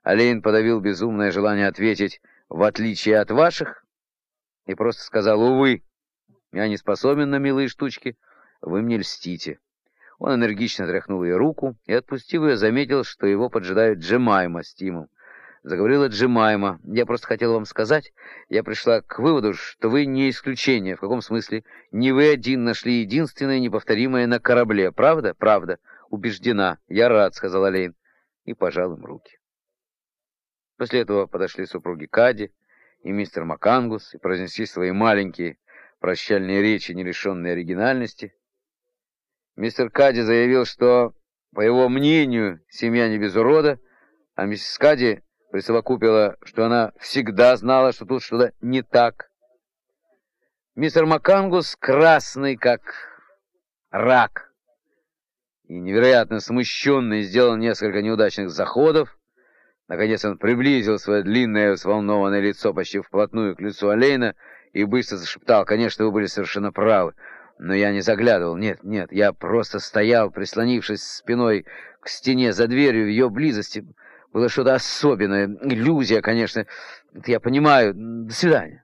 Олейн подавил безумное желание ответить «в отличие от ваших» и просто сказал «увы, я не способен на милые штучки, вы мне льстите». Он энергично тряхнул ей руку и, отпустив ее, заметил, что его поджидают Джемайма с Тимом. Заговорила Джемайма. «Я просто хотела вам сказать, я пришла к выводу, что вы не исключение. В каком смысле? Не вы один нашли единственное неповторимое на корабле. Правда? Правда. Убеждена. Я рад», — сказал Олейн и пожал им руки. После этого подошли супруги Кади и мистер Макангус и произнесли свои маленькие прощальные речи, не лишенные оригинальности. Мистер Кади заявил, что, по его мнению, семья не без урода, а миссис Кади присовокупила, что она всегда знала, что тут что-то не так. Мистер Макангус, красный как рак и невероятно смущенный, сделал несколько неудачных заходов. Наконец он приблизил свое длинное взволнованное лицо почти вплотную к лицу Олейна и быстро зашептал: «Конечно, вы были совершенно правы, но я не заглядывал. Нет, я просто стоял, прислонившись спиной к стене за дверью в ее близости. Было что-то особенное. Иллюзия, конечно. Это я понимаю. До свидания».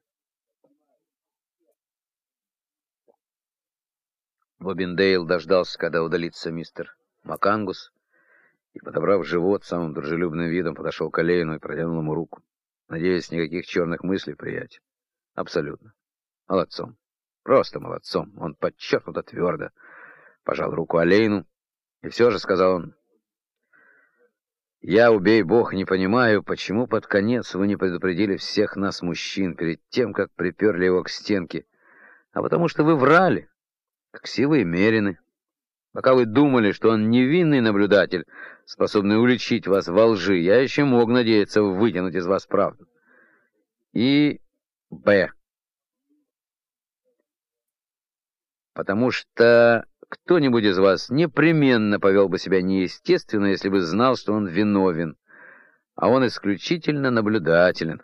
Бобиндейл дождался, когда удалится мистер Макангус, и, подобрав живот, самым дружелюбным видом подошел к Олейну и протянул ему руку. «Надеюсь, никаких черных мыслей, приятель?» «Абсолютно. Молодцом. Просто молодцом». Он подчеркнуто твердо пожал руку Олейну. «И все же», — сказал он, — «я, убей бог, не понимаю, почему под конец вы не предупредили всех нас, мужчин, перед тем, как приперли его к стенке. А потому что вы врали, как сивые мерины. Пока вы думали, что он невинный наблюдатель, способный уличить вас во лжи, я еще мог надеяться вытянуть из вас правду. И Б. Потому что кто-нибудь из вас непременно повел бы себя неестественно, если бы знал, что он виновен, а он исключительно наблюдателен.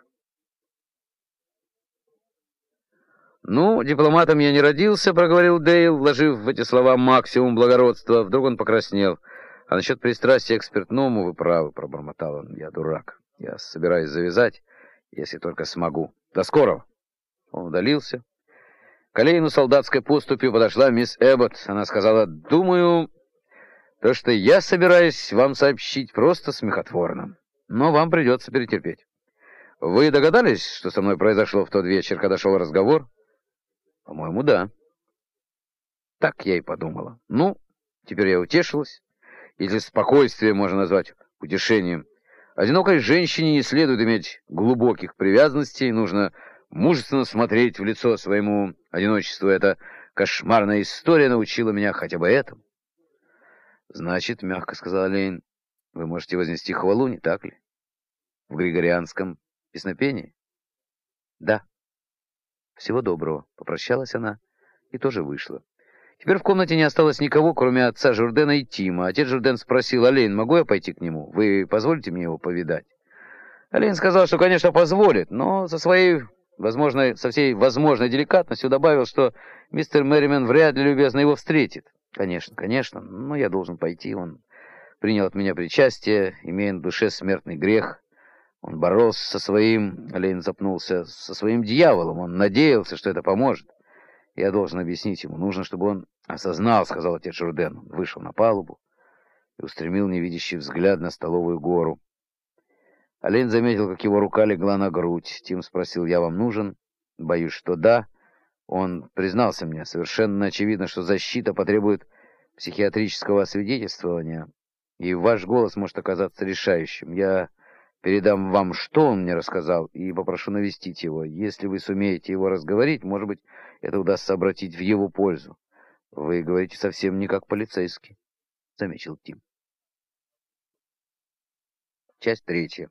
«Ну, дипломатом я не родился», — проговорил Дейл, вложив в эти слова максимум благородства. Вдруг он покраснел. «А насчет пристрастия к спиртному вы правы», — пробормотал он. «Я дурак. Я собираюсь завязать, если только смогу. До скорого». Он удалился. К Олейну солдатской поступью подошла мисс Эббот. Она сказала: «Думаю, то, что я собираюсь вам сообщить, просто смехотворно. Но вам придется перетерпеть. Вы догадались, что со мной произошло в тот вечер, когда шел разговор?» «По-моему, да». Так я и подумала. Ну, теперь я утешилась, если спокойствие можно назвать утешением. Одинокой женщине не следует иметь глубоких привязанностей, нужно мужественно смотреть в лицо своему одиночеству. Эта кошмарная история научила меня хотя бы этому. «Значит, — мягко сказал Олейн, — вы можете вознести хвалу, не так ли? В григорианском песнопении?» «Да». «Всего доброго», — попрощалась она и тоже вышла. Теперь в комнате не осталось никого, кроме отца Журдена и Тима. Отец Журден спросил: «Олейн, могу я пойти к нему? Вы позволите мне его повидать?» Олейн сказал, что, конечно, позволит, но со всей возможной деликатностью добавил, что мистер Мерримен вряд ли любезно его встретит. «Конечно, но я должен пойти. Он принял от меня причастие, имея на душе смертный грех. Он боролся со своим...» Олейн запнулся. «Со своим дьяволом. Он надеялся, что это поможет. Я должен объяснить ему. Нужно, чтобы он осознал», — сказал отец Журден. Он вышел на палубу и устремил невидящий взгляд на столовую гору. Олейн заметил, как его рука легла на грудь. Тим спросил: «Я вам нужен?» «Боюсь, что да». Он признался мне: «Совершенно очевидно, что защита потребует психиатрического освидетельствования, и ваш голос может оказаться решающим. Я передам вам, что он мне рассказал, и попрошу навестить его. Если вы сумеете его разговорить, может быть, это удастся обратить в его пользу». «Вы говорите совсем не как полицейский», — заметил Тим. Часть 3.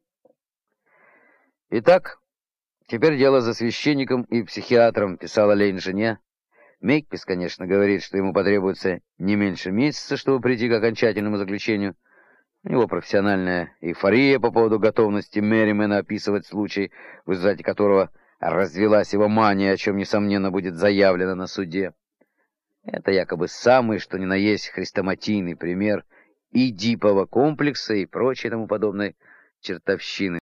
«Итак, теперь дело за священником и психиатром», — писала Олейн жене. «Мейкпис, конечно, говорит, что ему потребуется не меньше месяца, чтобы прийти к окончательному заключению. У него профессиональная эйфория по поводу готовности Мерримена описывать случай, в результате которого развелась его мания, о чем, несомненно, будет заявлено на суде. Это якобы самый, что ни на есть, хрестоматийный пример Эдипового комплекса и прочей тому подобной чертовщины